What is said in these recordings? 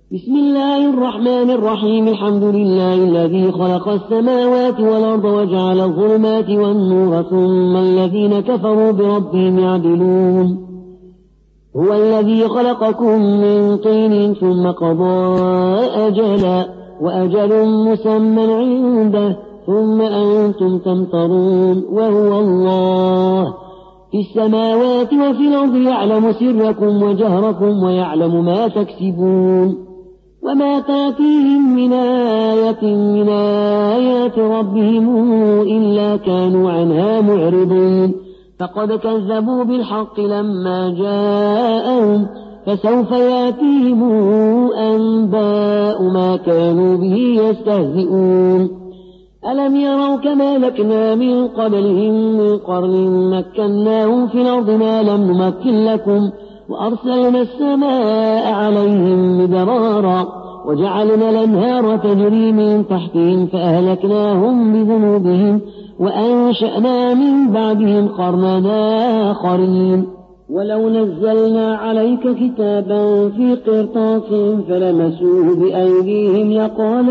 بسم الله الرحمن الرحيم. الحمد لله الذي خلق السماوات والأرض وجعل الظلمات والنور ثم الذين كفروا بربهم يعدلون. هو الذي خلقكم من طين ثم قضى أجلا وأجل مسمى عنده ثم أنتم تمترون. وهو الله في السماوات وفي الأرض يعلم سركم وجهركم ويعلم ما تكسبون. وما تأتيهم من آية من آيات ربهم إلا كانوا عنها معرضين. فقد كذبوا بالحق لما جاءهم فسوف يأتيهم أنباء ما كانوا به يستهزئون. ألم يروا كما لكنا من قبلهم من قرن مكناهم في الأرض ما لم نمكن لكم وأرسلنا السماء عليهم مدرارا وجعلنا الأنهار تجري من تحتهم فأهلكناهم بذنوبهم وأنشأنا من بعدهم قرنا آخرين. ولو نزلنا عليك كتابا في قرطاس فلمسوه بأيديهم لقال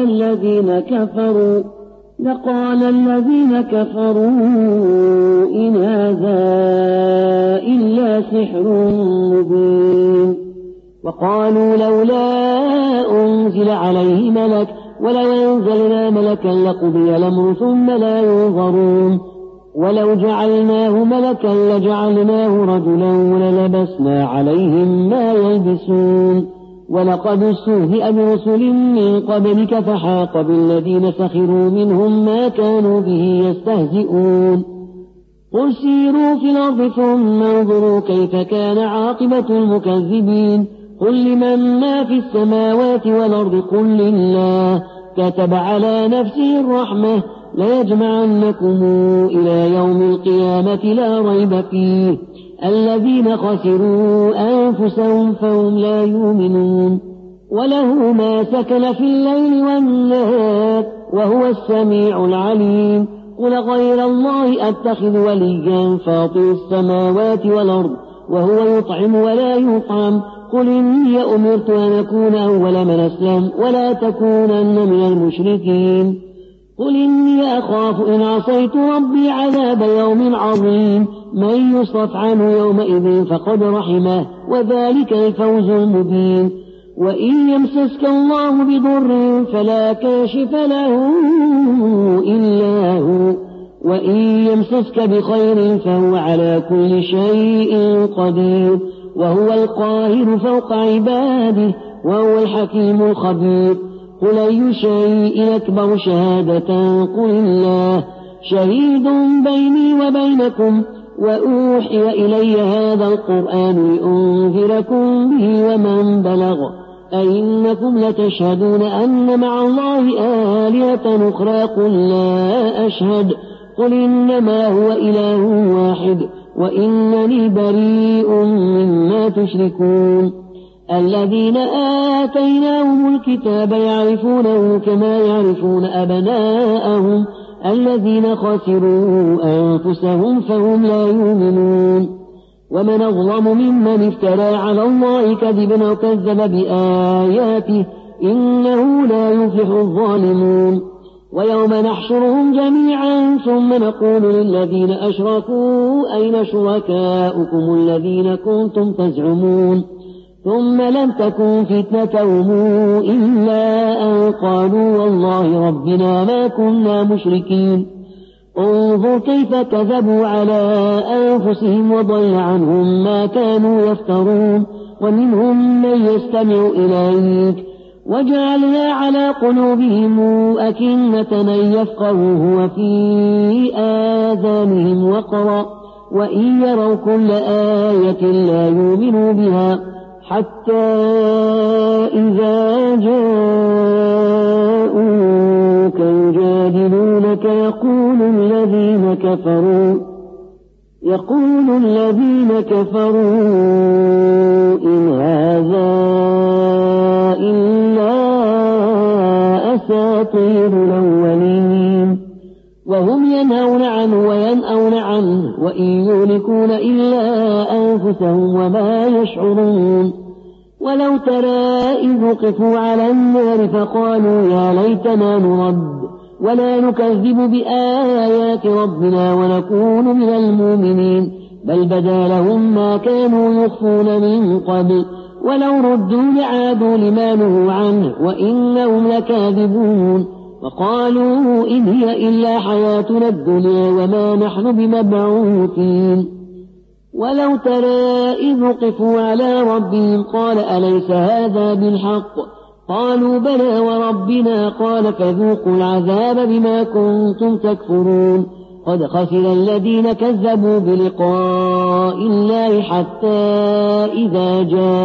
الذين كفروا إن هذا إلا سحر مبين. وقالوا لولا أنزل عليه ملك ولو أنزلنا ملكا لقضي الأمر ثم لا ينظرون. ولو جعلناه ملكا لجعلناه رجلا وللبسنا عليهم ما يلبسون. ولقد استهزئ برسل من قبلك فحاق بالذين سخروا منهم ما كانوا به يستهزئون. قل سيروا في الأرض ثم انظروا كيف كان عاقبة المكذبين. قل لمن ما في السماوات والأرض قل لله كتب على نفسه الرحمة ليجمعنكم إلى يوم القيامة لا ريب فيه. الذين خسروا أنفسهم فهم لا يؤمنون. وله ما سكن في الليل والنهار وهو السميع العليم. قل غير الله أتخذ وليا فاطر السماوات والأرض وهو يطعم ولا يطعم. قل إني أمرت أن أكون أول من أسلم ولا تكونن من المشركين. قل إني أخاف إن عصيت ربي عذاب يوم عظيم. من يصرف عنه يومئذ فقد رحمه وذلك الفوز المبين. وإن يمسسك الله بضر فلا كاشف له إلا هو وإن يمسسك بخير فهو على كل شيء قدير وهو القاهر فوق عباده وهو الحكيم الخبير. قل أي شيء أكبر شهادة قل الله شهيد بيني وبينكم وأوحي إلي هذا القرآن لأنذركم به ومن بلغ أئنكم لتشهدون أن مع الله آلهة أخرى قل لا أشهد قل إنما هو إله واحد وإنني بريء مما تشركون. الذين آتيناهم الكتاب يعرفونه كما يعرفون أبناءهم الذين خسروا أنفسهم فهم لا يؤمنون. ومن أظلم ممن افترى على الله كذبا وكذب بآياته إنه لا يفلح الظالمون. ويوم نحشرهم جميعا ثم نقول للذين أشركوا أين شركاؤكم الذين كنتم تزعمون ثم لم تكن فتنتهم إلا أن قالوا والله ربنا ما كنا مشركين. انظر كيف كذبوا على أنفسهم وضل عنهم ما كانوا يفترون. ومنهم من يستمع إليك وجعلنا على قلوبهم أكنة أن يفقهوه وفي آذانهم وقرا وإن يروا كل آية لا يؤمنوا بها حتى إذا جاءوك يجادلونك يقول الذين كفروا إن هذا إلا أساطير الأولين. وهم ينهون عنه وينأون عنه وإن يهلكون إلا أنفسهم وما يشعرون. ولو ترى إذ وقفوا على النار فقالوا يا ليتنا نرد ولا نكذب بآيات ربنا ونكون من المؤمنين بل بدا لهم ما كانوا يخفون من قبل ولو ردوا لعادوا لما نهوا عنه وإنهم لكاذبون وقالوا إن هي إلا حياتنا الدنيا وما نحن بمبعوثين ولو ترى إذ وقفوا على ربهم قال أليس هذا بالحق قالوا بلى وربنا قال فذوقوا العذاب بما كنتم تكفرون قد خسر الذين كذبوا بلقاء الله حتى إذا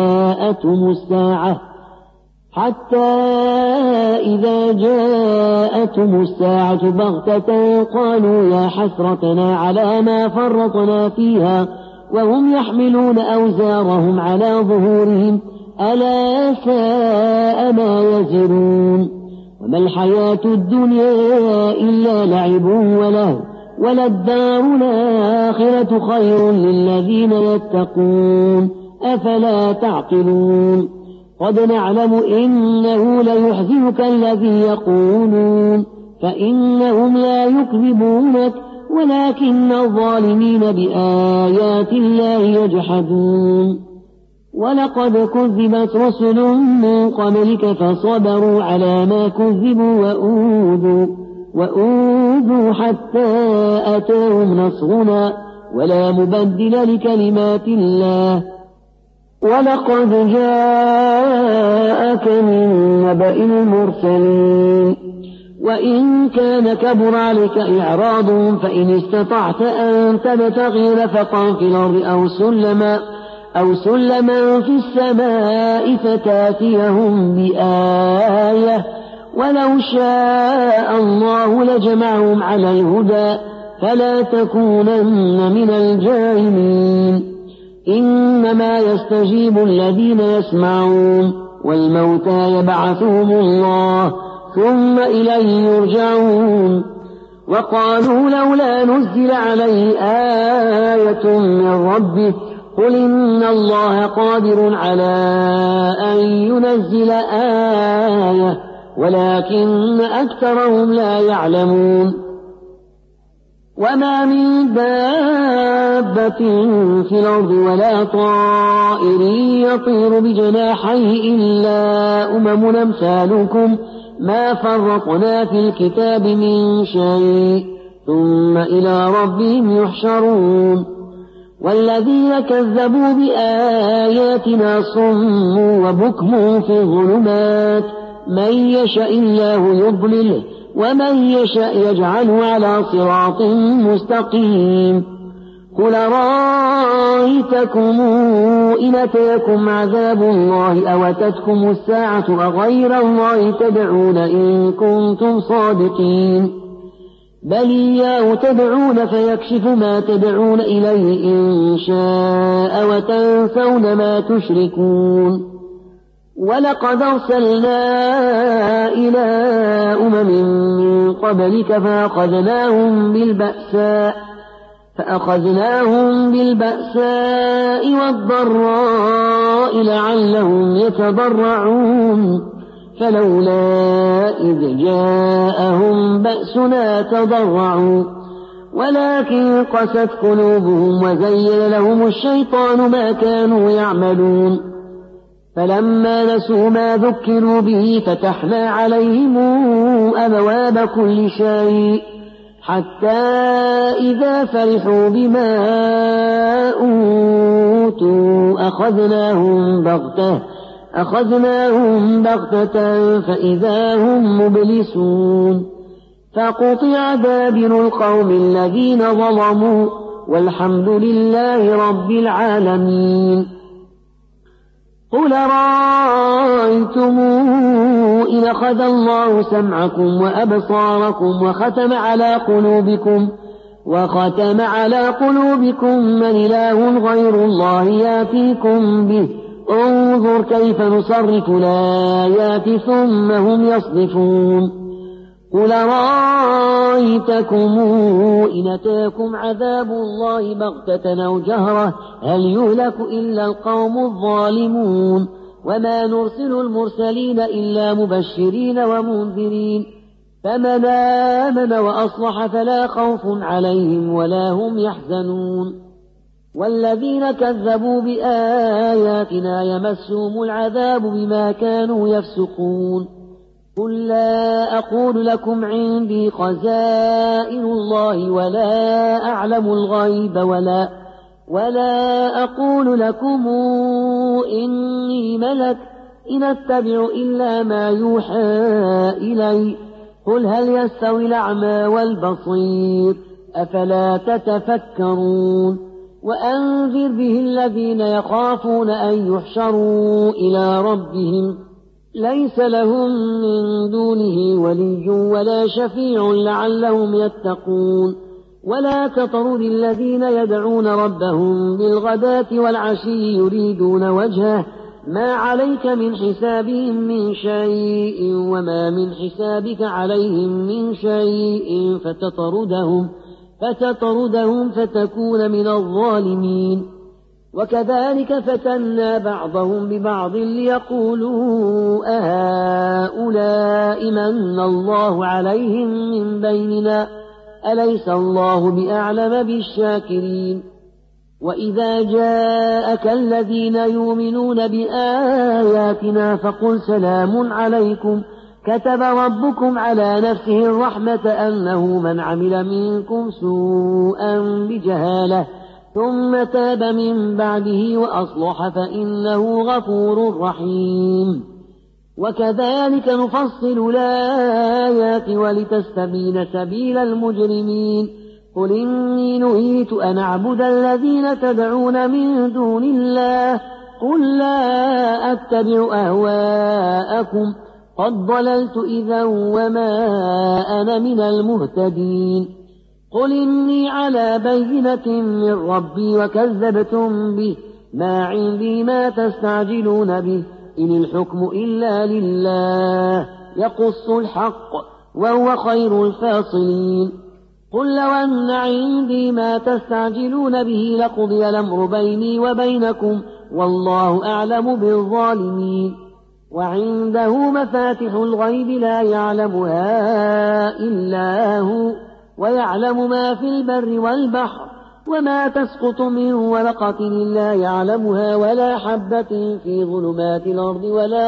جاءتهم الساعة بغتة قالوا يا حسرتنا على ما فرطنا فيها وهم يحملون أوزارهم على ظهورهم ألا ساء ما يزرون وما الحياة الدنيا إلا لعب ولهو وللدار الآخرة خير للذين يتقون أفلا تعقلون قد نعلم إنه ليحزنك الذي يقولون فإنهم لا يكذبونك ولكن الظالمين بآيات الله يجحدون ولقد كذبت رسل من قبلك فصبروا على ما كذبوا وأوذوا حتى أتاهم نصرنا ولا مبدل لكلمات الله ولقد جاءك من نبأ المرسلين وإن كان كبر عليك إعراضهم فإن استطعت أن تبتغي نفقا في الأرض أو سلما في السماء فتاتيهم بآية ولو شاء الله لجمعهم على الهدى فلا تكونن من الجاهلين إنما يستجيب الذين يسمعون والموتى يبعثهم الله ثم إليه يرجعون وقالوا لولا نزل عليه آية من ربه قل إن الله قادر على أن ينزل آية ولكن أكثرهم لا يعلمون وما من دابة في الأرض ولا طائر يطير بجناحيه إلا أمم أمثالكم ما فرطنا في الكتاب من شيء ثم إلى ربهم يحشرون والذين كذبوا بآياتنا صم وبكم في الظلمات من يشاء الله يضلله ومن يشاء يجعله على صراط مستقيم قل رأيتكم إن أتاكم عذاب الله أو أتتكم الساعة أغير الله تدعون إن كنتم صادقين بل إياه تدعون فيكشف ما تدعون إليه إن شاء وتنسون ما تشركون ولقد أرسلنا إلى أمم من قبلك فأخذناهم بالبأساء والضراء لعلهم يتضرعون فلولا إذ جاءهم بأسنا تضرعوا ولكن قست قلوبهم وزين لهم الشيطان ما كانوا يعملون فلما نسوا ما ذكروا به فتحنا عليهم أبواب كل شيء حتى إذا فرحوا بما أوتوا أخذناهم بغتة فإذا هم مبلسون فقطع دابر القوم الذين ظلموا والحمد لله رب العالمين قل رأيتم إن أخذ الله سمعكم وأبصاركم وختم على قلوبكم من إله غير الله يأتيكم به انظر كيف نصرف الآيات ثم هم يصدفون قل رأيتكم إن أتاكم عذاب الله بغتة أو جهرة هل يهلك إلا القوم الظالمون وما نرسل المرسلين إلا مبشرين ومنذرين فمن آمن وأصلح فلا خوف عليهم ولا هم يحزنون والذين كذبوا بآياتنا يمسهم العذاب بما كانوا يفسقون قل لا أقول لكم عندي خزائن الله ولا أعلم الغيب ولا أقول لكم إني ملك إن أتبع إلا ما يوحى إلي قل هل يستوي الأعمى والبصير أفلا تتفكرون وأنذر به الذين يخافون أن يحشروا إلى ربهم ليس لهم من دونه ولي ولا شفيع لعلهم يتقون ولا تطرد الذين يدعون ربهم بالغداة والعشي يريدون وجهه ما عليك من حسابهم من شيء وما من حسابك عليهم من شيء فتطردهم فتكون من الظالمين وكذلك فتنا بعضهم ببعض ليقولوا أهؤلاء من الله عليهم من بيننا أليس الله بأعلم بالشاكرين وإذا جاءك الذين يؤمنون بآياتنا فقل سلام عليكم كتب ربكم على نفسه الرحمة أنه من عمل منكم سوءا بجهالة ثم تاب من بعده وأصلح فإنه غفور رحيم وكذلك نفصل الآيات ولتستبين سبيل المجرمين قل إني نهيت أن أعبد الذين تدعون من دون الله قل لا أتبع أهواءكم قد ضللت إذا وما أنا من المهتدين قل إني على بينة من ربي وكذبتم به ما عندي ما تستعجلون به إن الحكم إلا لله يقص الحق وهو خير الفاصلين قل لو أن عندي ما تستعجلون به لقضي الأمر بيني وبينكم والله أعلم بالظالمين وعنده مفاتح الغيب لا يعلمها إلا هو ويعلم ما في البر والبحر وما تسقط من ورقة إلا يعلمها ولا حبة في ظلمات الأرض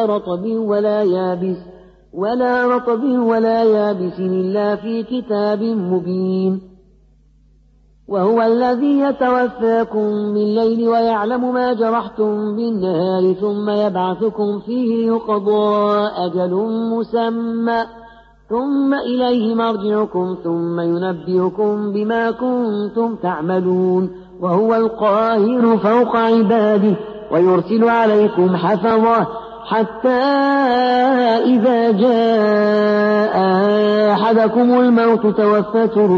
ولا رطب ولا يابس إلا في كتاب مبين وهو الذي يتوفاكم بالليل ويعلم ما جرحتم بالنهار ثم يبعثكم فيه ليقضى أجل مسمى ثم إليه مرجعكم ثم ينبئكم بما كنتم تعملون وهو القاهر فوق عباده ويرسل عليكم حفظه حتى إذا جاء أحدكم الموت توفته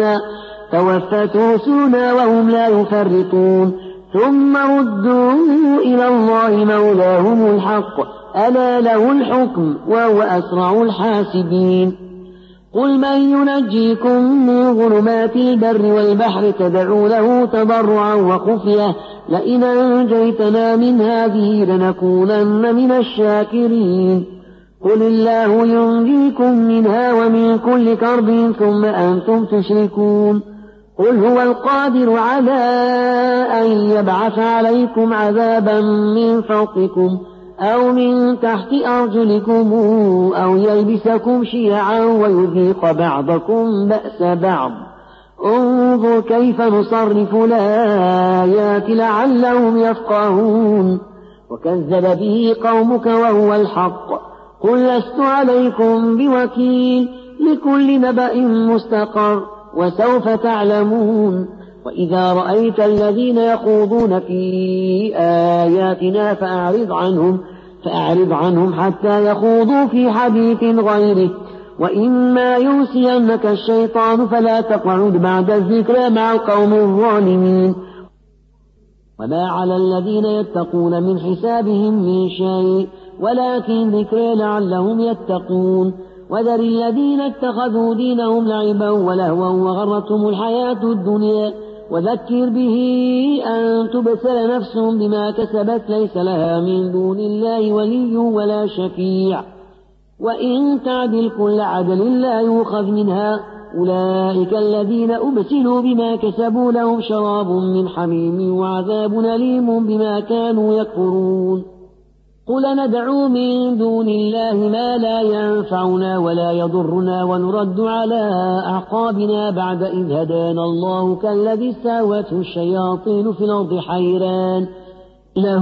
رسلنا وهم لا يفرطون ثم ردوا إلى الله مولاهم الحق ألا له الحكم وهو أسرع الحاسبين قل من ينجيكم من ظلمات البر والبحر تدعونه تضرعا وخفية لئن أنجيتنا من هذه لنكونن من الشاكرين قل الله ينجيكم منها ومن كل كرب ثم أنتم تشركون قل هو القادر على أن يبعث عليكم عذابا من فوقكم أو من تحت أرجلكم أو يلبسكم شيعا ويذيق بعضكم بأس بعض انظر كيف نصرف الآيات لعلهم يفقهون وكذب به قومك وهو الحق قل لست عليكم بوكيل لكل نبأ مستقر وسوف تعلمون وإذا رأيت الذين يخوضون في آياتنا فأعرض عنهم حتى يخوضوا في حديث غيره وإما ينسينك الشيطان فلا تقعد بعد الذكرى مع القوم الظالمين وما على الذين يتقون من حسابهم من شيء ولكن ذكرى لعلهم يتقون وذر الذين اتخذوا دينهم لعبا ولهوا وغرتهم الحياة الدنيا وذكر به أن تبسل نفس بما كسبت ليس لها من دون الله ولي ولا شفيع وإن تعدل كل عدل لا يؤخذ منها أولئك الذين أبسلوا بما كسبوا لهم شراب من حميم وعذاب أليم بما كانوا يكفرون قل ندعو من دون الله ما لا ينفعنا ولا يضرنا ونرد على أعقابنا بعد إذ هدانا الله كالذي استهوته الشياطين في الأرض حيران له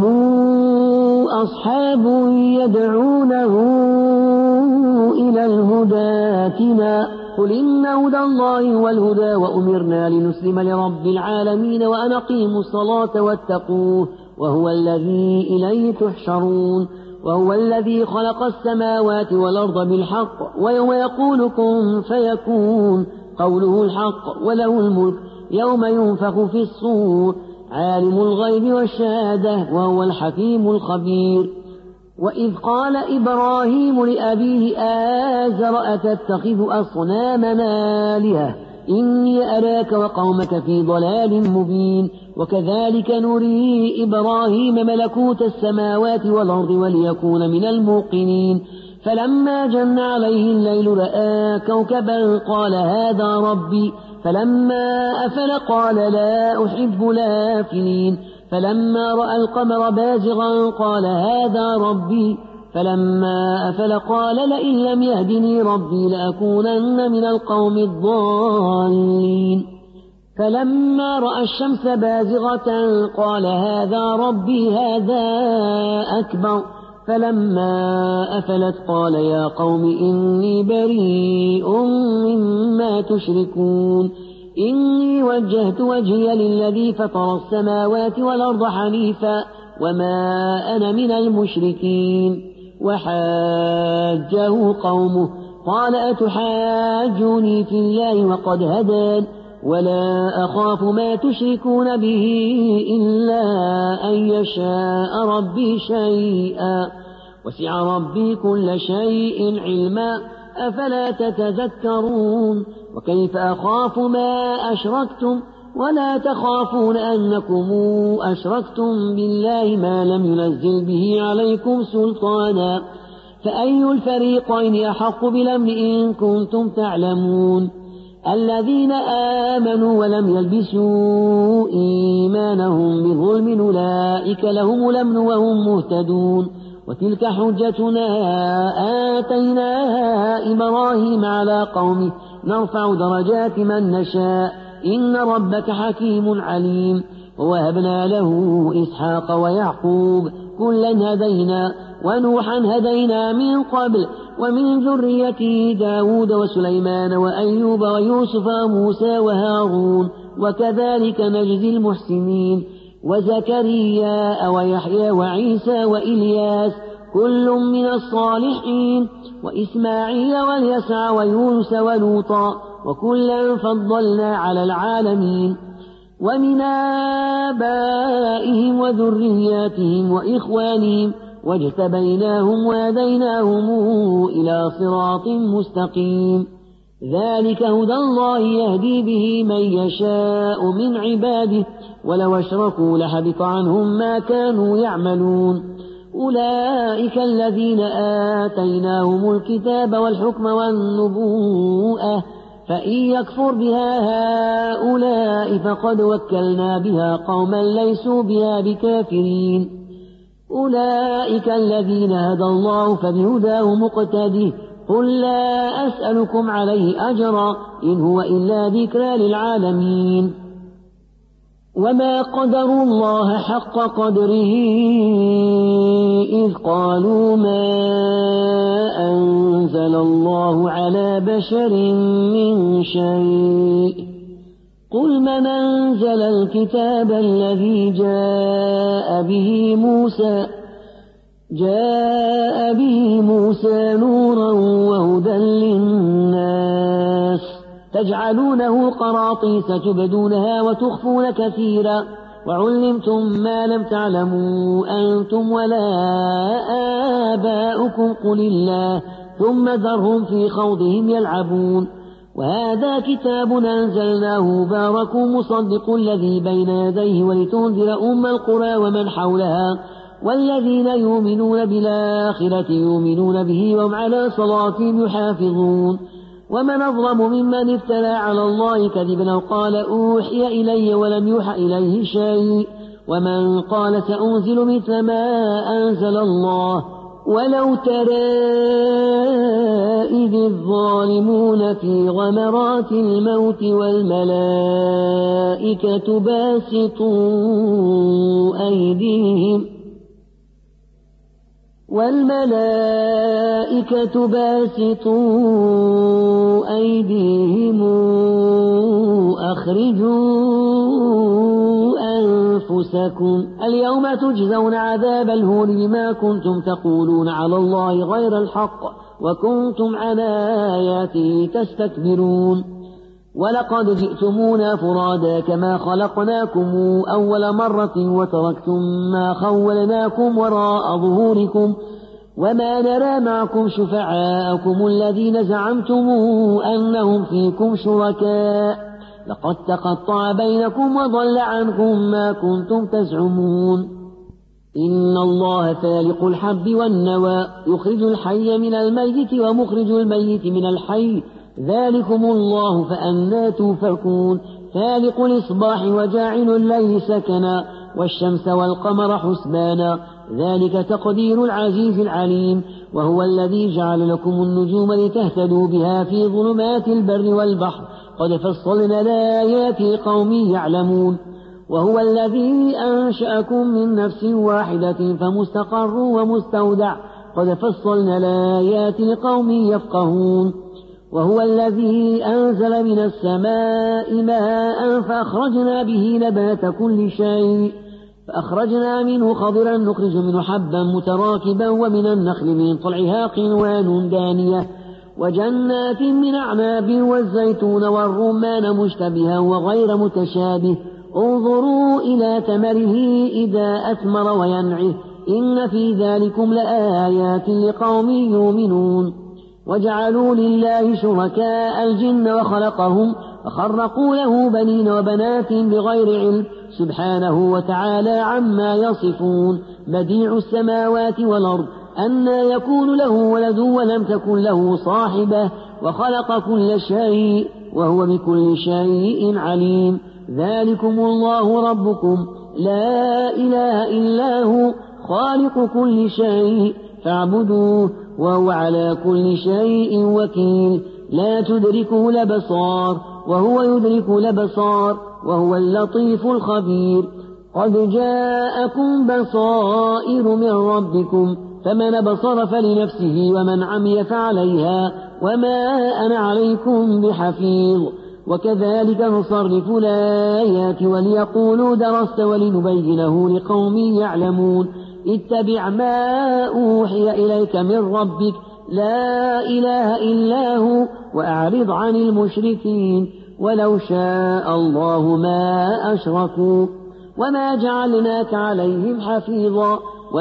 أصحاب يدعونه إلى الهدى ائتنا قل إن هدى الله والهدى وأمرنا لنسلم لرب العالمين وأن أقيموا الصلاة واتقوه وهو الذي إليه تحشرون وهو الذي خلق السماوات والأرض بالحق ويوم يقول كن فيكون قوله الحق وله الملك يوم ينفخ في الصور عالم الغيب والشهادة وهو الحكيم الخبير وإذ قال إبراهيم لأبيه آزر أتتخذ أصنامنا آلهة إني أراك وقومك في ضلال مبين وكذلك نري إبراهيم ملكوت السماوات والأرض وليكون من الموقنين فلما جن عليه الليل رأى كوكبا قال هذا ربي فلما أفل قال لا أحب الآفلين فلما رأى القمر بازغا قال هذا ربي فلما أفل قال لئن لم يهدني ربي لأكونن من القوم الضالين فلما رأى الشمس بازغة قال هذا ربي هذا أكبر فلما أفلت قال يا قوم إني بريء مما تشركون إني وجهت وجهي للذي فطر السماوات والأرض حنيفا وما أنا من المشركين وحاجه قومه قال أتحاجوني في الله وقد هدان ولا أخاف ما تشركون به إلا أن يشاء ربي شيئا وسع ربي كل شيء علما أفلا تتذكرون وكيف أخاف ما أشركتم ولا تخافون أنكم أشركتم بالله ما لم ينزل به عليكم سلطانا فأي الفريقين أحق بالأمن إن كنتم تعلمون الذين آمنوا ولم يلبسوا إيمانهم بظلم أولئك لهم الأمن وهم مهتدون وتلك حجتنا آتيناها إبراهيم على قومه نرفع درجات من نشاء إن ربك حكيم عليم ووهبنا له إسحاق ويعقوب كلا هدينا ونوحا هدينا من قبل ومن ذريته داود وسليمان وأيوب ويوسف وموسى وهارون وكذلك نجزي المحسنين وزكريا ويحيى وعيسى وإلياس كل من الصالحين وإسماعيل واليسع ويونس ولوطا وكلا فضلنا على العالمين ومن آبائهم وذرياتهم وإخوانهم واجتبيناهم وهديناهم إلى صراط مستقيم ذلك هدى الله يهدي به من يشاء من عباده ولو أشركوا لحبط عنهم ما كانوا يعملون أولئك الذين آتيناهم الكتاب والحكم والنبوءة فإن يكفر بها هؤلاء فقد وكلنا بها قوما ليسوا بها بكافرين أولئك الذين هدى الله فبهداه مقتده قل لا أسألكم عليه أجرا إن هو إلا ذكرى للعالمين وما قدروا الله حق قدره إذ قالوا ما أنزل الله على بشر من شيء قل من أنزل الكتاب الذي جاء به موسى نورا وهدى للناس تجعلونه قراطيس تبدونها وتخفون كثيرا وعلمتم ما لم تعلموا أنتم ولا آباؤكم قل الله ثم ذرهم في خوضهم يلعبون وهذا كتاب أنزلناه مبارك مصدق الذي بين يديه ولتنذر أم القرى ومن حولها والذين يؤمنون بالآخرة يؤمنون به وهم على صلاتهم يحافظون ومن أظلم ممن افترى على الله كذبا أو قال أوحي إلي ولم يوحى إليه شيء ومن قال سأنزل مثل ما أنزل الله ولو ترى إذ الظالمون في غمرات الموت والملائكة باسطوا أيديهم أخرجوا أنفسكم اليوم تجزون عذاب الهون بما كنتم تقولون على الله غير الحق وكنتم عن آياته تستكبرون ولقد جئتمونا فرادا كما خلقناكم أول مرة وتركتم ما خولناكم وراء ظهوركم وما نرى معكم شفعاءكم الذين زعمتم أنهم فيكم شركاء لقد تقطع بينكم وضل عنكم ما كنتم تزعمون إن الله فالق الحب والنوى يخرج الحي من الميت ومخرج الميت من الحي ذلكم الله فأنى توفكون فالق الإصباح وجاعل الليل سكنا والشمس والقمر حسبانا ذلك تقدير العزيز العليم وهو الذي جعل لكم النجوم لتهتدوا بها في ظلمات البر والبحر قد فصلنا الآيات لقوم يعلمون وهو الذي أنشأكم من نفس واحدة فمستقر ومستودع قد فصلنا الآيات لقوم يفقهون وهو الذي أنزل من السماء ماء فأخرجنا به نبات كل شيء فأخرجنا منه خضرا نخرج منه حبا متراكبا ومن النخل من طلعها قنوان دانية وجنات من أعناب والزيتون والرمان مشتبها وغير متشابه انظروا إلى ثمره إذا أثمر وينعه إن في ذلكم لآيات لقوم يؤمنون وجعلوا لله شركاء الجن وخلقهم فخرقوا له بنين وبنات بغير علم سبحانه وتعالى عما يصفون بديع السماوات والأرض أنى يكون له ولد ولم تكن له صاحبة وخلق كل شيء وهو بكل شيء عليم ذلكم الله ربكم لا إله إلا هو خالق كل شيء فاعبدوه وهو على كل شيء وكيل لا تدركه الأبصار وهو يدرك الأبصار وهو اللطيف الخبير قد جاءكم بصائر من ربكم فمن بصر فلنفسه ومن عمي فعليها وما أنا عليكم بحفيظ وكذلك نصرف الآيات وليقولوا درست ولنبينه لقوم يعلمون اتبع ما أوحي إليك من ربك لا إله إلا هو وأعرض عن المشركين ولو شاء الله ما أشركوا وما جعلناك عليهم حفيظا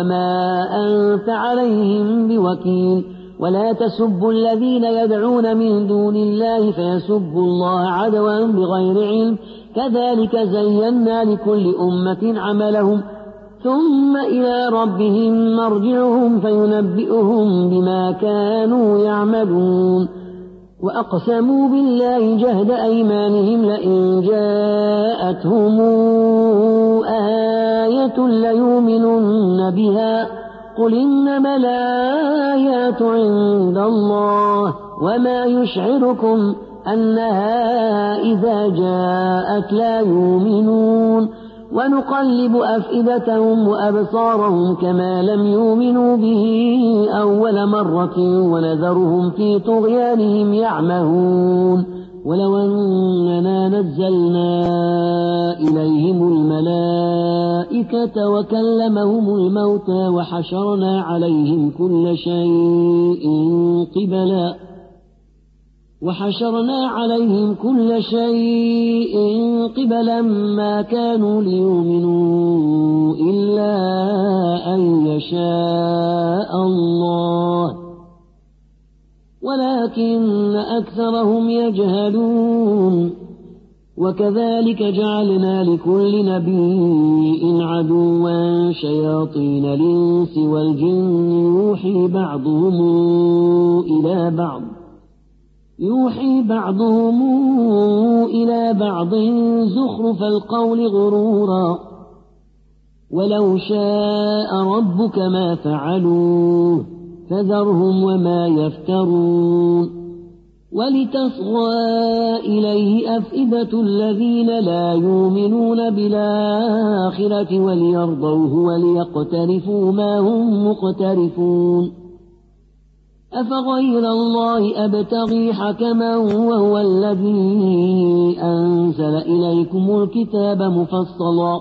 وما أنت عليهم بوكيل ولا تسبوا الذين يدعون من دون الله فيسبوا الله عدوا بغير علم كذلك زينا لكل أمة عملهم ثم إلى ربهم مرجعهم فينبئهم بما كانوا يعملون وأقسموا بالله جهد أيمانهم لئن جاءتهم آية ليؤمنن بها قل إنما الآيات عند الله وما يشعركم أنها إذا جاءت لا يؤمنون ونقلب أفئدتهم وأبصارهم كما لم يؤمنوا به أول مرة ونذرهم في طغيانهم يعمهون ولو أننا نزلنا إليهم الملائكة وكلمهم الموتى وحشرنا عليهم كل شيء قبلا ما كانوا ليؤمنوا إلا أن يشاء الله ولكن أكثرهم يجهلون وكذلك جعلنا لكل نبي عدوا شياطين الإنس والجن يوحي بعضهم إلى بعض زخرف القول غرورا ولو شاء ربك ما فعلوه فذرهم وما يفترون ولتصغى إليه أفئدة الذين لا يؤمنون بالآخرة وليرضوه وليقترفوا ما هم مقترفون أفغير الله أبتغي حكما وهو الذي أنزل إليكم الكتاب مفصلا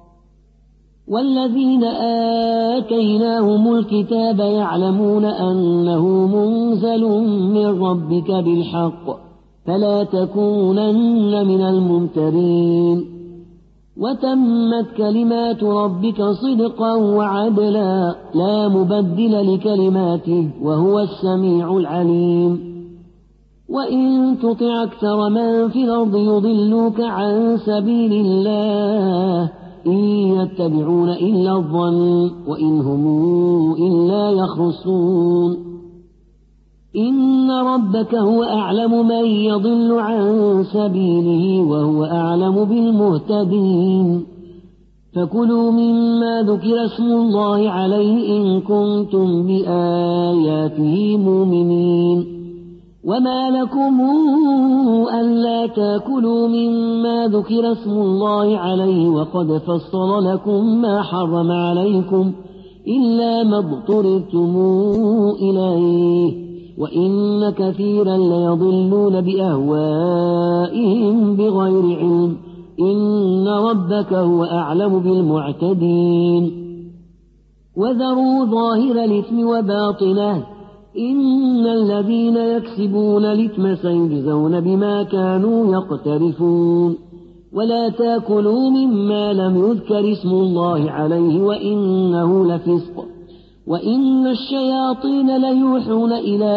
والذين آتيناهم الكتاب يعلمون أنه منزل من ربك بالحق فلا تكونن من الممترين وتمت كلمات ربك صدقا وعدلا لا مبدل لكلماته وهو السميع العليم وإن تطع أكثر من في الأرض يضلوك عن سبيل الله إن يتبعون إلا الظن وإن هم إلا يخرصون إن ربك هو أعلم من يضل عن سبيله وهو أعلم بالمهتدين فكلوا مما ذكر اسم الله عليه إن كنتم بآياته مؤمنين وما لكم ألا تأكلوا مما ذكر اسم الله عليه وقد فصل لكم ما حرم عليكم إلا ما اضطررتم إليه وإن كثيرا ليضلون بأهوائهم بغير علم إن ربك هو أعلم بالمعتدين وذروا ظاهر الإثم وباطنه إن الذين يكسبون الإثم سيجزون بما كانوا يقترفون ولا تأكلوا مما لم يذكر اسم الله عليه وإنه لفسق وإن الشياطين ليوحون إلى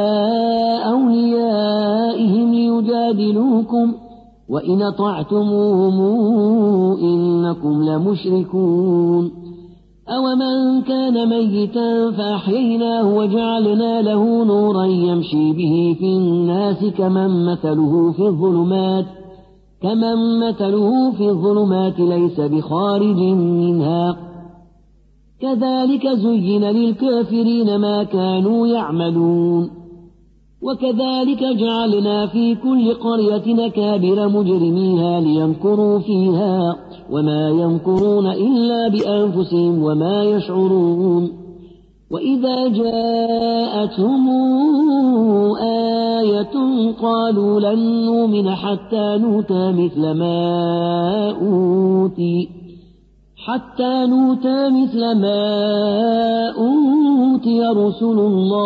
أوليائهم ليجادلوكم وإن أطعتموهم إنكم لمشركون أومن كان ميتا فأحييناه وجعلنا له نورا يمشي به في الناس كمن مثله في الظلمات ليس بخارج منها كذلك زين للكافرين ما كانوا يعملون وكذلك جعلنا في كل قرية نكابر مجرميها ليمكروا فيها وما يمكرون إلا بأنفسهم وما يشعرون وإذا جاءتهم آية قالوا لن نؤمن حتى نؤتى مثل ما أوتي رسل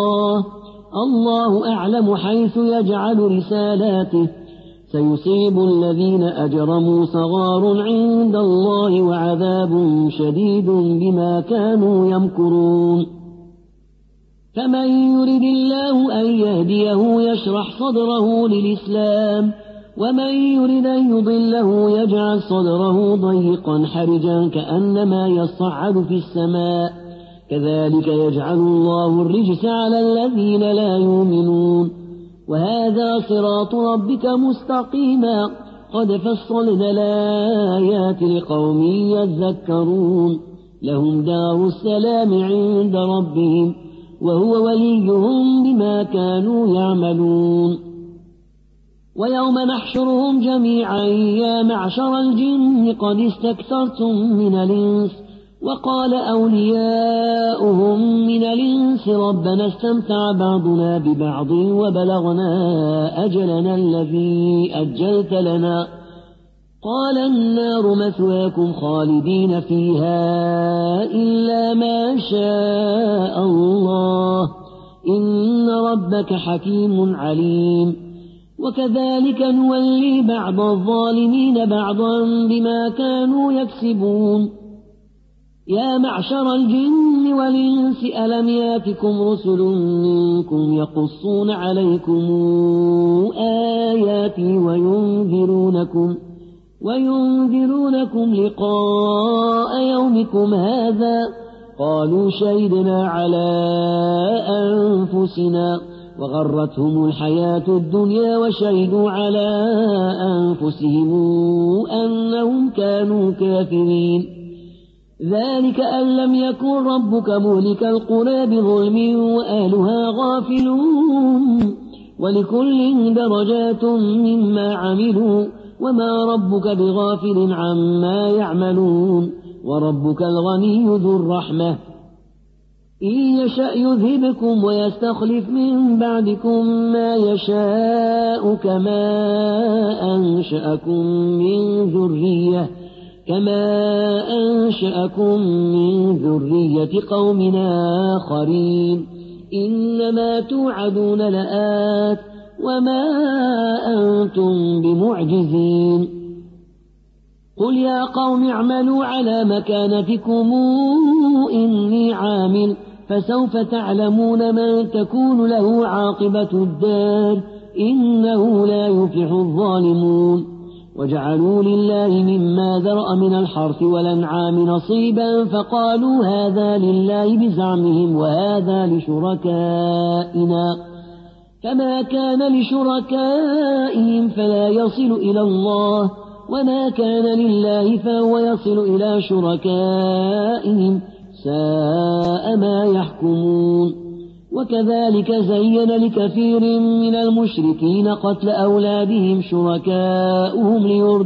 الله أعلم حيث يجعل رسالاته سيصيب الذين أجرموا صغار عند الله وعذاب شديد بما كانوا يمكرون فمن يرد الله أن يهديه يشرح صدره للإسلام ومن يرد أن يضله يجعل صدره ضيقا حرجا كأنما يصعد في السماء كذلك يجعل الله الرجس على الذين لا يؤمنون وهذا صراط ربك مستقيما قد فصلنا الآيات لقوم يذكرون لهم دار السلام عند ربهم وهو وليهم بما كانوا يعملون ويوم نحشرهم جميعا يا معشر الجن قد استكثرتم من الإنس وقال أولياؤهم من الإنس ربنا استمتع بعضنا ببعض وبلغنا أجلنا الذي أجلت لنا قال النار مثواكم خالدين فيها إلا ما شاء الله إن ربك حكيم عليم وكذلك نولي بعض الظالمين بعضا بما كانوا يكسبون يا معشر الجن والإنس ألم ياتكم رسل منكم يقصون عليكم آياتي وينذرونكم لقاء يومكم هذا؟ قالوا شهدنا على أنفسنا وغرتهم الحياة الدنيا وشهدوا على أنفسهم أنهم كانوا كافرين. ذلك أن لم يكن ربك مهلك القرى بظلم وأهلها غافلون ولكل درجات مما عملوا وما ربك بغافل عما يعملون وربك الغني ذو الرحمة إن يشأ يذهبكم ويستخلف من بعدكم ما يشاء كما أنشأكم من ذرية قوم آخرين إنما توعدون لآت وما أنتم بمعجزين. قل يا قوم اعملوا على مكانتكم إني عامل فسوف تعلمون من تكون له عاقبة الدار إنه لا يفلح الظالمون. وجعلوا لله مما ذرأ من الحرث والأنعام نصيبا فقالوا هذا لله بزعمهم وهذا لشركائنا فما كان لشركائهم فلا يصل إلى الله وما كان لله فهو يصل إلى شركائهم ساء ما يحكمون. وكذلك زين لكثير من المشركين قتل أولادهم شركاؤهم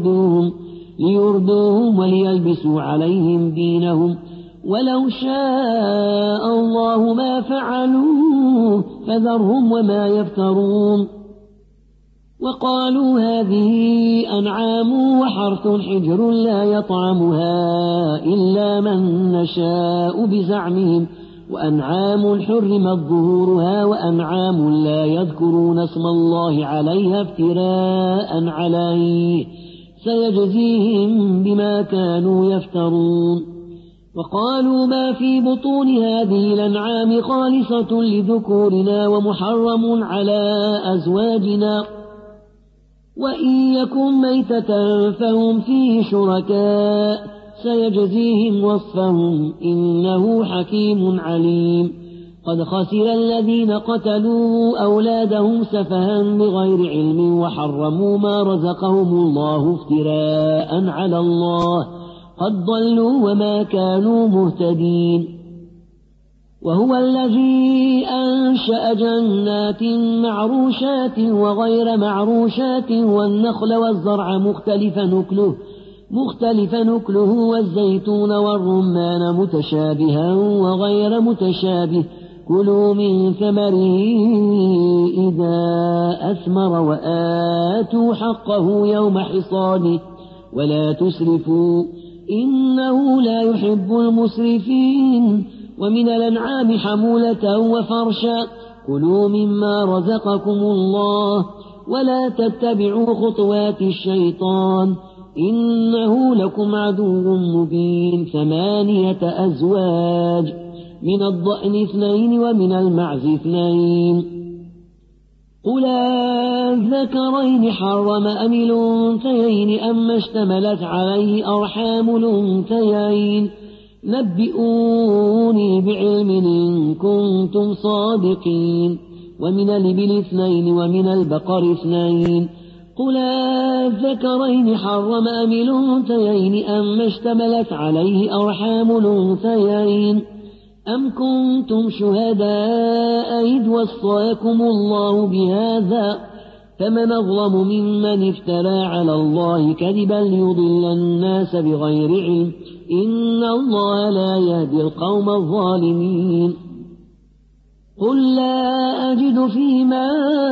ليردوهم وليلبسوا عليهم دينهم ولو شاء الله ما فعلوه فذرهم وما يفترون. وقالوا هذه أنعام وحرث حجر لا يطعمها إلا من نشاء بزعمهم وأنعام حرمت ظهورها وأنعام لا يذكرون اسم الله عليها افتراء عليه سيجزيهم بما كانوا يفترون. وقالوا ما في بطون هذه الأنعام خالصة لذكورنا ومحرم على أزواجنا وإن يكن ميتة فهم فيه شركاء سيجزيهم وصفهم إنه حكيم عليم. قد خسر الذين قتلوا أولادهم سفها بغير علم وحرموا ما رزقهم الله افتراء على الله قد ضلوا وما كانوا مهتدين. وهو الذي أنشأ جنات معروشات وغير معروشات والنخل والزرع مختلف نكله والزيتون والرمان متشابها وغير متشابه كلوا من ثمره إذا أثمر وآتوا حقه يوم حصاده ولا تسرفوا إنه لا يحب المسرفين. ومن الأنعام حمولة وفرشا كلوا مما رزقكم الله ولا تتبعوا خطوات الشيطان إنه لكم عدو مبين. 8 أزواج من الضأن 2 ومن المعز 2 قل الذكرين حرم أم الأنثيين أما اشتملت عليه أرحام الأنثيين نبئوني بعلم إن كنتم صادقين. ومن الإبل 2 ومن البقر 2 قل الذكرين حرم أم الأنثيين أما اشتملت عليه أرحام الأنثيين أم كنتم شهداء إذ وصاكم الله بهذا فمن أظلم ممن افترى على الله كذبا ليضل الناس بغير علم إن الله لا يهدي القوم الظالمين. قل لا أجد فيما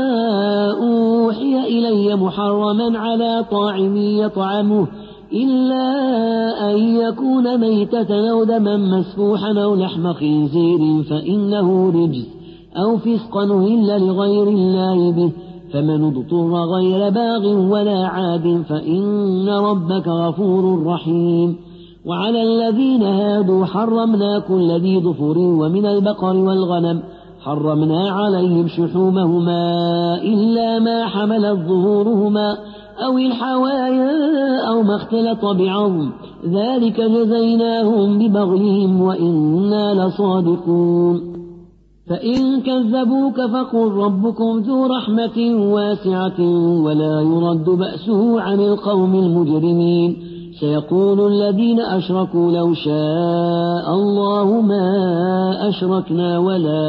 أوحي إلي محرما على طاعم يطعمه إلا أن يكون ميتة أو دما مسفوحا أو لحم خنزير فإنه رجس أو فسقا إلا لغير الله به فمن اضطر غير باغ ولا عاد فإن ربك غفور رحيم. وعلى الذين هادوا حرمنا كل ذي ظفر ومن البقر والغنم حرمنا عليهم شحومهما إلا ما حملت ظهورهما أو الحوايا أو ما اختلط بعظم ذلك جزيناهم ببغيهم وإنا لصادقون فإن كذبوك فقل ربكم ذو رحمة واسعة ولا يرد بأسه عن القوم المجرمين سيقول الذين أشركوا لو شاء الله ما أشركنا ولا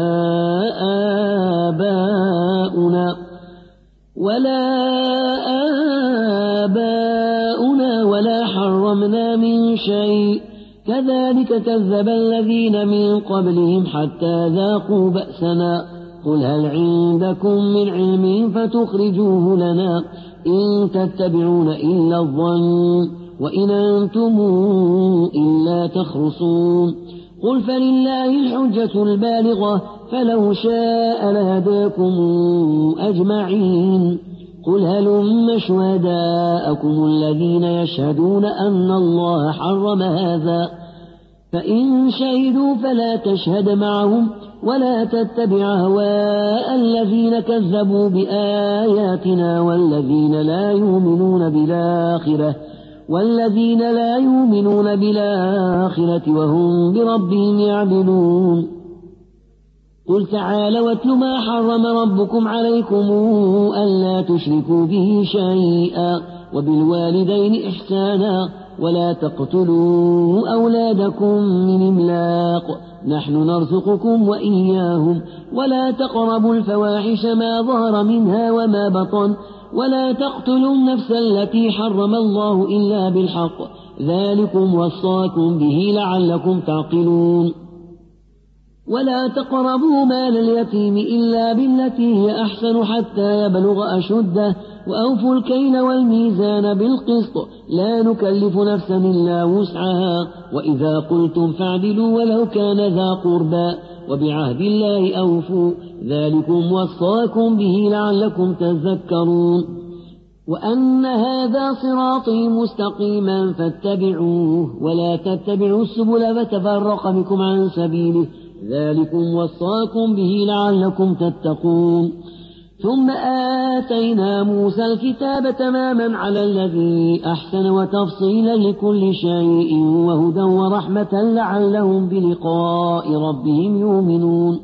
آباؤنا ولا حرمنا من شيء كذلك كذب الذين من قبلهم حتى ذاقوا بأسنا قل هل عندكم من علم فتخرجوه لنا إن تتبعون إلا الظن وإن أنتم إلا تخرصون قل فلله الحجة البالغة فلو شاء لهداكم أجمعين قل هلم شهداءكم الذين يشهدون أن الله حرم هذا فإن شهدوا فلا تشهد معهم ولا تتبع هواء الذين كذبوا بآياتنا والذين لا يؤمنون بالآخرة وهم بربهم يعدلون قل تعالوا واتل ما حرم ربكم عليكم ألا تشركوا به شيئا وبالوالدين إحسانا ولا تقتلوا أولادكم من إملاق نحن نرزقكم وإياهم ولا تقربوا الفواحش ما ظهر منها وما بطن ولا تقتلوا النفس التي حرم الله إلا بالحق ذلكم وصاكم به لعلكم تعقلون ولا تقربوا مال اليتيم إلا بالتي هي أحسن حتى يبلغ أشده وأوفوا الكيل والميزان بالقسط لا نكلف نفسا إلا وسعها وإذا قلتم فاعدلوا ولو كان ذا قربى وبعهد الله أوفوا ذلكم وصاكم به لعلكم تذكرون وأن هذا صراطي مستقيما فاتبعوه ولا تتبعوا السبل فتفرق بكم عن سبيله ذلكم وصاكم به لعلكم تتقون ثم آتينا موسى الكتاب تماما على الذي أحسن وتفصيلا لكل شيء وهدى ورحمة لعلهم بلقاء ربهم يؤمنون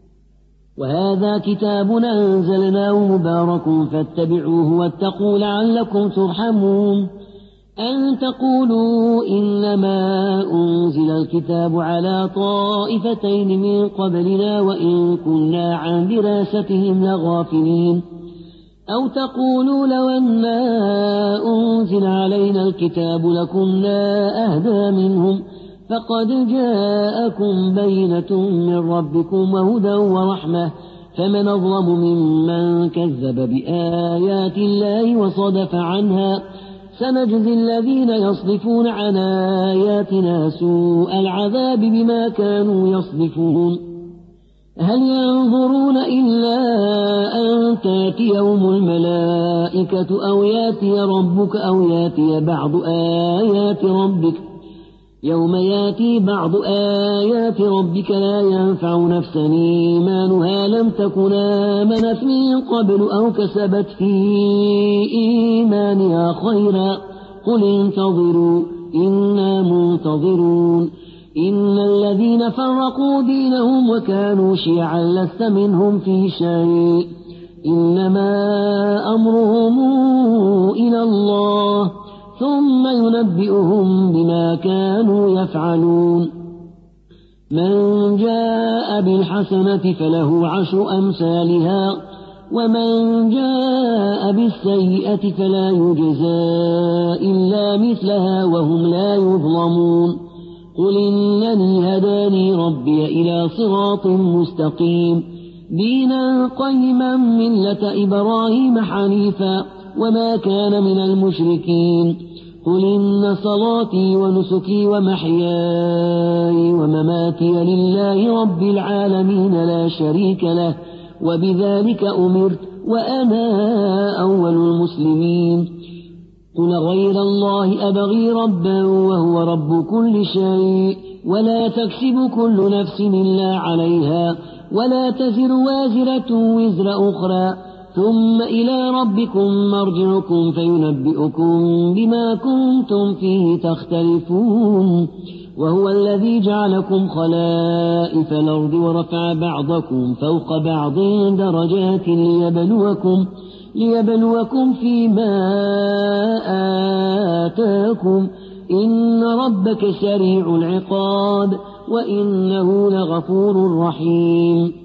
وهذا كتاب أنزلناه مبارك فاتبعوه واتقوا لعلكم ترحمون أن تقولوا إنما أنزل الكتاب على طائفتين من قبلنا وإن كنا عن دراستهم لغافلين أو تقولوا لو أنا أنزل علينا الكتاب لكنا أهدى منهم فقد جاءكم بينة من ربكم وهدى ورحمة فمن أظلم ممن كذب بآيات الله وصدف عنها سنجزي الذين يصدفون عن آياتنا سوء العذاب بما كانوا يصدفون هل ينظرون إلا أن تأتيهم الملائكة أو يأتي ربك أو يأتي بعض آيات ربك يوم يأتي بعض آيات ربك لا ينفع نفسا إيمانها لم تكن آمنت من قبل أو كسبت في إيمانها خيرا قل انتظروا إنا منتظرون إن الذين فرقوا دينهم وكانوا شيعا لست منهم في شيء إنما أمرهم إلى الله ثم ينبئهم بما كانوا يفعلون من جاء بالحسنة فله 10 أمثالها ومن جاء بالسيئة فلا يجزى إلا مثلها وهم لا يظلمون قل إنني هداني ربي إلى صراط مستقيم دينا قيما ملة إبراهيم حنيفا وما كان من المشركين قل إن صلاتي ونسكي ومحياي ومماتي لله رب العالمين لا شريك له وبذلك أمرت وأنا أول المسلمين قل غير الله أبغي ربا وهو رب كل شيء ولا تكسب كل نفس إلا عليها ولا تزر وازرة وزر أخرى ثم إلى ربكم مرجعكم فينبئكم بما كنتم فيه تختلفون وهو الذي جعلكم خلائف الأرض ورفع بعضكم فوق بعض درجات ليبلوكم فيما آتاكم إن ربك سريع العقاب وإنه لغفور رحيم